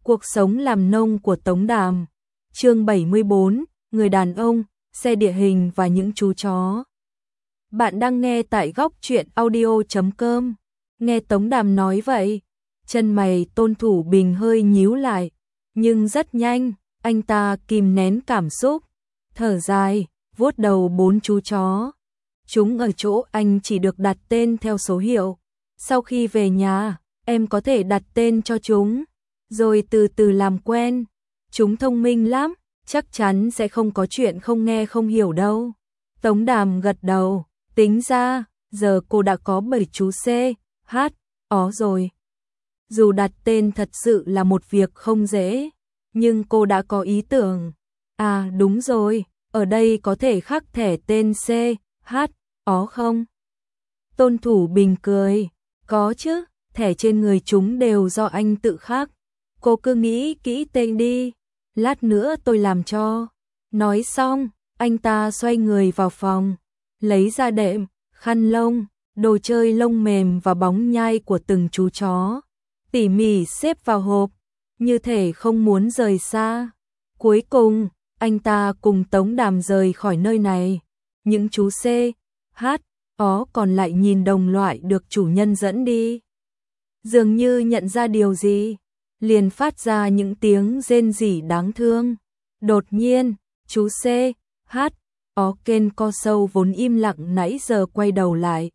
Cuộc sống làm nông của Tống Đàm. Chương 74, người đàn ông, xe địa hình và những chú chó. Bạn đang nghe tại góc truyện audio.com. Nghe Tống Đàm nói vậy, chân mày Tôn Thủ Bình hơi nhíu lại, nhưng rất nhanh, anh ta kìm nén cảm xúc, thở dài, vuốt đầu 4 chú chó. Chúng ở chỗ anh chỉ được đặt tên theo số hiệu. Sau khi về nhà, em có thể đặt tên cho chúng, rồi từ từ làm quen. Chúng thông minh lắm, chắc chắn sẽ không có chuyện không nghe không hiểu đâu. Tống Đàm gật đầu, tính ra, giờ cô đã có 7 chú C, H, ó rồi. Dù đặt tên thật sự là một việc không dễ, nhưng cô đã có ý tưởng. À đúng rồi, ở đây có thể khắc thẻ tên C, H, ó không? Tôn Thủ Bình cười, có chứ, thẻ trên người chúng đều do anh tự khắc. Cô cứ nghĩ kỹ tên đi, lát nữa tôi làm cho. Nói xong, anh ta xoay người vào phòng, lấy ra đệm, khăn lông, đồ chơi lông mềm và bóng nhai của từng chú chó, tỉ mỉ xếp vào hộp, như thể không muốn rời xa. Cuối cùng, anh ta cùng Tống Đàm rời khỏi nơi này. Những chú C, H, ó còn lại nhìn đồng loại được chủ nhân dẫn đi. Dường như nhận ra điều gì, liền phát ra những tiếng rên rỉ đáng thương. Đột nhiên, chú C, H, ó kên co sâu vốn im lặng nãy giờ quay đầu lại.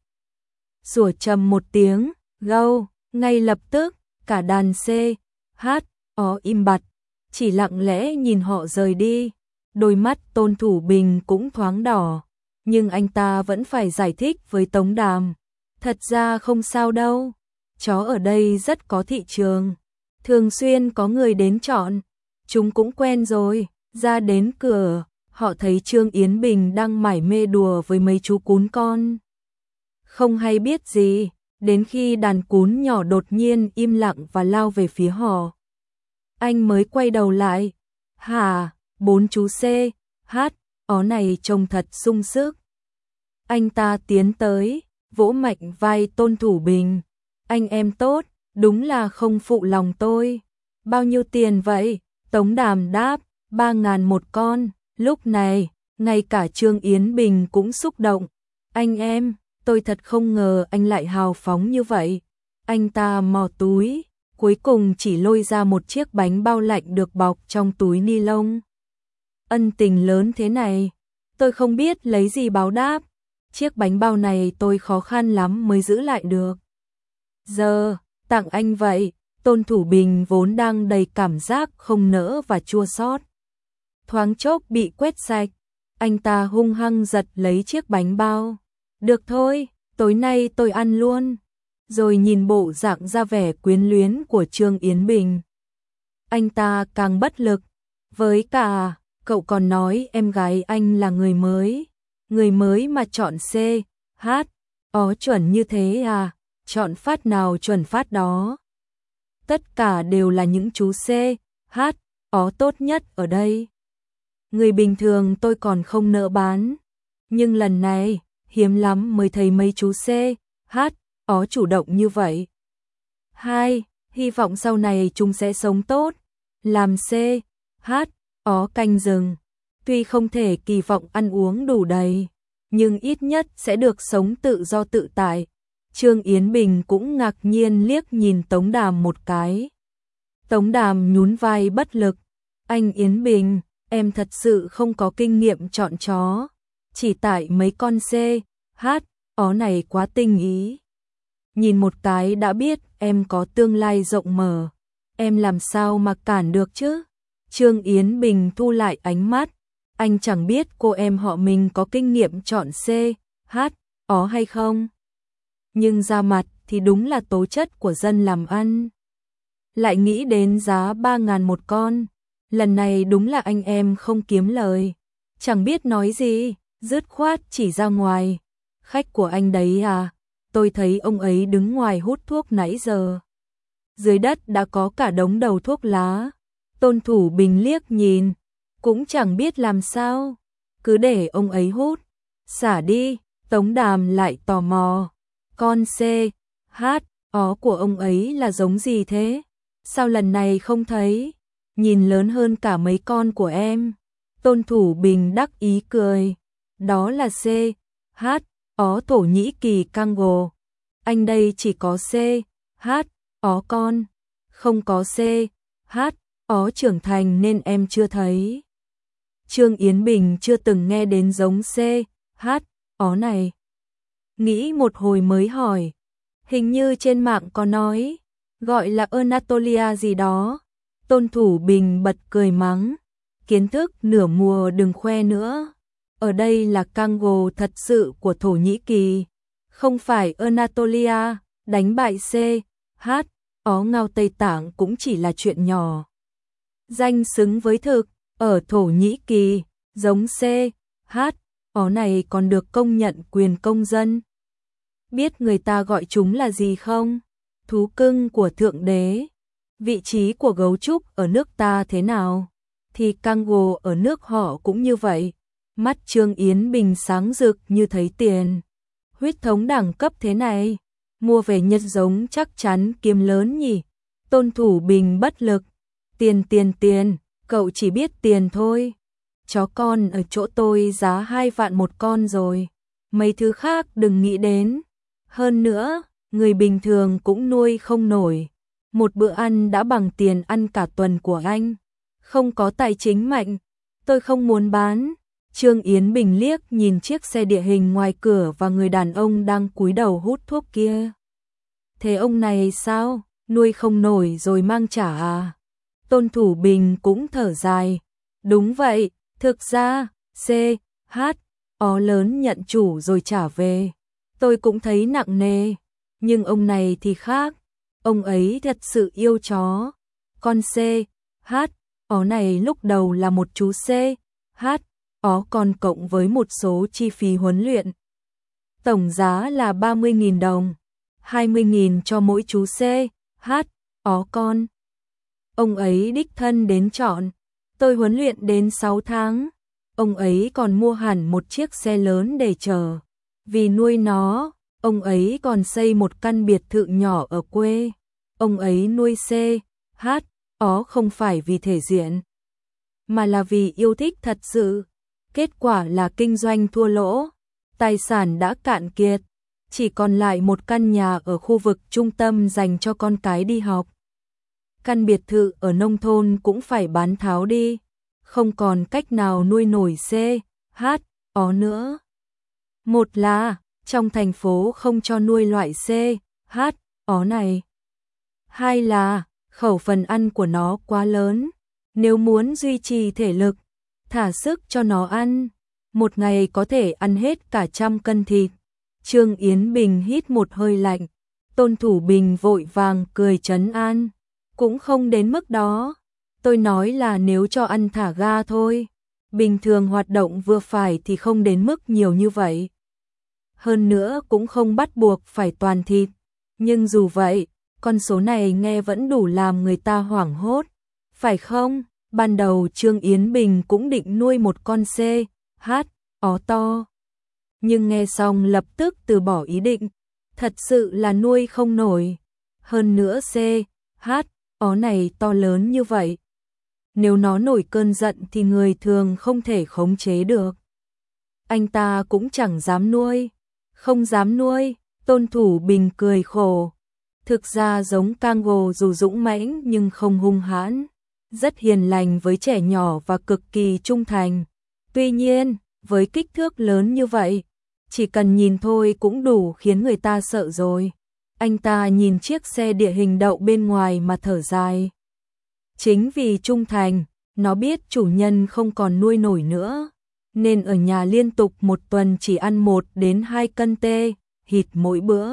Sủa trầm một tiếng, gâu, ngay lập tức, cả đàn C, H, ó im bặt, chỉ lặng lẽ nhìn họ rời đi. Đôi mắt Tôn Thủ Bình cũng thoáng đỏ, nhưng anh ta vẫn phải giải thích với Tống Đàm. Thật ra không sao đâu, chó ở đây rất có thị trường, thường xuyên có người đến chọn, chúng cũng quen rồi. Ra đến cửa, họ thấy Trương Yến Bình đang mải mê đùa với mấy chú cún con. Không hay biết gì, đến khi đàn cún nhỏ đột nhiên im lặng và lao về phía họ. Anh mới quay đầu lại. Hả, 4 chú C, H, ó này trông thật sung sức. Anh ta tiến tới, vỗ mạnh vai Tôn Thủ Bình. Anh em tốt, đúng là không phụ lòng tôi. Bao nhiêu tiền vậy? Tống Đàm đáp, 3.000 một con. Lúc này, ngay cả Trương Yến Bình cũng xúc động. Anh em, tôi thật không ngờ anh lại hào phóng như vậy. Anh ta mò túi, cuối cùng chỉ lôi ra một chiếc bánh bao lạnh được bọc trong túi ni lông. Ân tình lớn thế này, tôi không biết lấy gì báo đáp. Chiếc bánh bao này tôi khó khăn lắm mới giữ lại được. Giờ, tặng anh vậy. Tôn Thủ Bình vốn đang đầy cảm giác không nỡ và chua xót, thoáng chốc bị quét sạch. Anh ta hung hăng giật lấy chiếc bánh bao. Được thôi, tối nay tôi ăn luôn. Rồi nhìn bộ dạng ra vẻ quyến luyến của Trương Yến Bình, anh ta càng bất lực. Với cả, cậu còn nói em gái anh là người mới mà chọn C, H, ó chuẩn như thế à? Chọn phát nào chuẩn phát đó. Tất cả đều là những chú C, H, ó tốt nhất ở đây. Người bình thường tôi còn không nỡ bán, nhưng lần này, hiếm lắm mới thấy mấy chú C, H, ó chủ động như vậy. 2. Hy vọng sau này chúng sẽ sống tốt. Làm C, H, ó canh rừng. Tuy không thể kỳ vọng ăn uống đủ đầy, nhưng ít nhất sẽ được sống tự do tự tại. Trương Yến Bình cũng ngạc nhiên liếc nhìn Tống Đàm một cái. Tống Đàm nhún vai bất lực. Anh Yến Bình, em thật sự không có kinh nghiệm chọn chó. Chỉ tại mấy con C, H, ó này quá tinh ý. Nhìn một cái đã biết em có tương lai rộng mở. Em làm sao mà cản được chứ? Trương Yến Bình thu lại ánh mắt. Anh chẳng biết cô em họ mình có kinh nghiệm chọn C, H, ó hay không. Nhưng ra mặt thì đúng là tố chất của dân làm ăn. Lại nghĩ đến giá 3.000 một con. Lần này đúng là anh em không kiếm lời. Chẳng biết nói gì, dứt khoát chỉ ra ngoài. Khách của anh đấy à? Tôi thấy ông ấy đứng ngoài hút thuốc nãy giờ. Dưới đất đã có cả đống đầu thuốc lá. Tôn Thủ Bình liếc nhìn, cũng chẳng biết làm sao. Cứ để ông ấy hút. Xả đi. Tống Đàm lại tò mò. Con C, H, ó của ông ấy là giống gì thế? Sao lần này không thấy? Nhìn lớn hơn cả mấy con của em. Tôn Thủ Bình đắc ý cười. Đó là C, H, ó Thổ Nhĩ Kỳ Kango. Anh đây chỉ có C, H, ó con. Không có C, H, ó trưởng thành nên em chưa thấy. Trương Yến Bình chưa từng nghe đến giống C, H, ó này. Nghĩ một hồi mới hỏi. Hình như trên mạng có nói, gọi là Anatolia gì đó. Tôn Thủ Bình bật cười mắng. Kiến thức nửa mùa đừng khoe nữa. Ở đây là Kango thật sự của Thổ Nhĩ Kỳ. Không phải Anatolia, đánh bại C, H, ó Ngao Tây Tạng cũng chỉ là chuyện nhỏ. Danh xứng với thực, ở Thổ Nhĩ Kỳ, giống C, H, ó này còn được công nhận quyền công dân. Biết người ta gọi chúng là gì không? Thú cưng của Thượng Đế. Vị trí của gấu trúc ở nước ta thế nào? Thì Kango ở nước họ cũng như vậy. Mắt Trương Yến Bình sáng rực như thấy tiền. Huyết thống đẳng cấp thế này, mua về nhân giống chắc chắn kiếm lớn nhỉ. Tôn Thủ Bình bất lực. Tiền, cậu chỉ biết tiền thôi. Chó con ở chỗ tôi giá 2 vạn một con rồi. Mấy thứ khác đừng nghĩ đến. Hơn nữa, người bình thường cũng nuôi không nổi. Một bữa ăn đã bằng tiền ăn cả tuần của anh. Không có tài chính mạnh, tôi không muốn bán. Trương Yến Bình liếc nhìn chiếc xe địa hình ngoài cửa và người đàn ông đang cúi đầu hút thuốc kia. Thế ông này sao? Nuôi không nổi rồi mang trả à? Tôn Thủ Bình cũng thở dài. Đúng vậy, thực ra, C, H, ó lớn nhận chủ rồi trả về. Tôi cũng thấy nặng nề, nhưng ông này thì khác. Ông ấy thật sự yêu chó. Con C, H, ó này lúc đầu là một chú C, H, ó con cộng với một số chi phí huấn luyện. Tổng giá là 30.000 đồng, 20.000 cho mỗi chú C, H, ó con. Ông ấy đích thân đến chọn, tôi huấn luyện đến 6 tháng. Ông ấy còn mua hẳn một chiếc xe lớn để chờ. Vì nuôi nó, ông ấy còn xây một căn biệt thự nhỏ ở quê. Ông ấy nuôi C, H, ó không phải vì thể diện, mà là vì yêu thích thật sự. Kết quả là kinh doanh thua lỗ, tài sản đã cạn kiệt, chỉ còn lại một căn nhà ở khu vực trung tâm dành cho con cái đi học. Căn biệt thự ở nông thôn cũng phải bán tháo đi, không còn cách nào nuôi nổi C, H, ó nữa. Một là, trong thành phố không cho nuôi loại C, H, ó này. Hai là, khẩu phần ăn của nó quá lớn, nếu muốn duy trì thể lực, thả sức cho nó ăn, một ngày có thể ăn hết cả 100 cân thịt. Trương Yến Bình hít một hơi lạnh, Tôn Thủ Bình vội vàng cười trấn an. Cũng không đến mức đó, tôi nói là nếu cho ăn thả ga thôi. Bình thường hoạt động vừa phải thì không đến mức nhiều như vậy. Hơn nữa cũng không bắt buộc phải toàn thịt. Nhưng dù vậy, con số này nghe vẫn đủ làm người ta hoảng hốt. Phải không? Ban đầu Trương Yến Bình cũng định nuôi một con C, H, ó to. Nhưng nghe xong lập tức từ bỏ ý định. Thật sự là nuôi không nổi. Hơn nữa C, H, ó này to lớn như vậy. Nếu nó nổi cơn giận thì người thường không thể khống chế được. Anh ta cũng chẳng dám nuôi. Không dám nuôi, Tôn Thủ Bình cười khổ. Thực ra giống Kango dù dũng mãnh nhưng không hung hãn, rất hiền lành với trẻ nhỏ và cực kỳ trung thành. Tuy nhiên, với kích thước lớn như vậy, chỉ cần nhìn thôi cũng đủ khiến người ta sợ rồi. Anh ta nhìn chiếc xe địa hình đậu bên ngoài mà thở dài. Chính vì trung thành, nó biết chủ nhân không còn nuôi nổi nữa, nên ở nhà liên tục một tuần chỉ ăn 1 đến 2 cân tê, thịt mỗi bữa.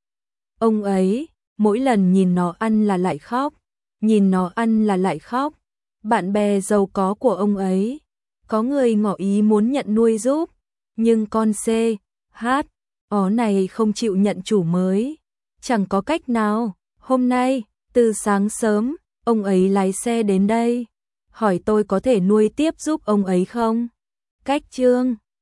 Ông ấy, mỗi lần nhìn nó ăn là lại khóc, nhìn nó ăn là lại khóc. Bạn bè giàu có của ông ấy, có người ngỏ ý muốn nhận nuôi giúp, nhưng con C, H, ó này không chịu nhận chủ mới. Chẳng có cách nào, hôm nay, từ sáng sớm, ông ấy lái xe đến đây, hỏi tôi có thể nuôi tiếp giúp ông ấy không? Cách Trương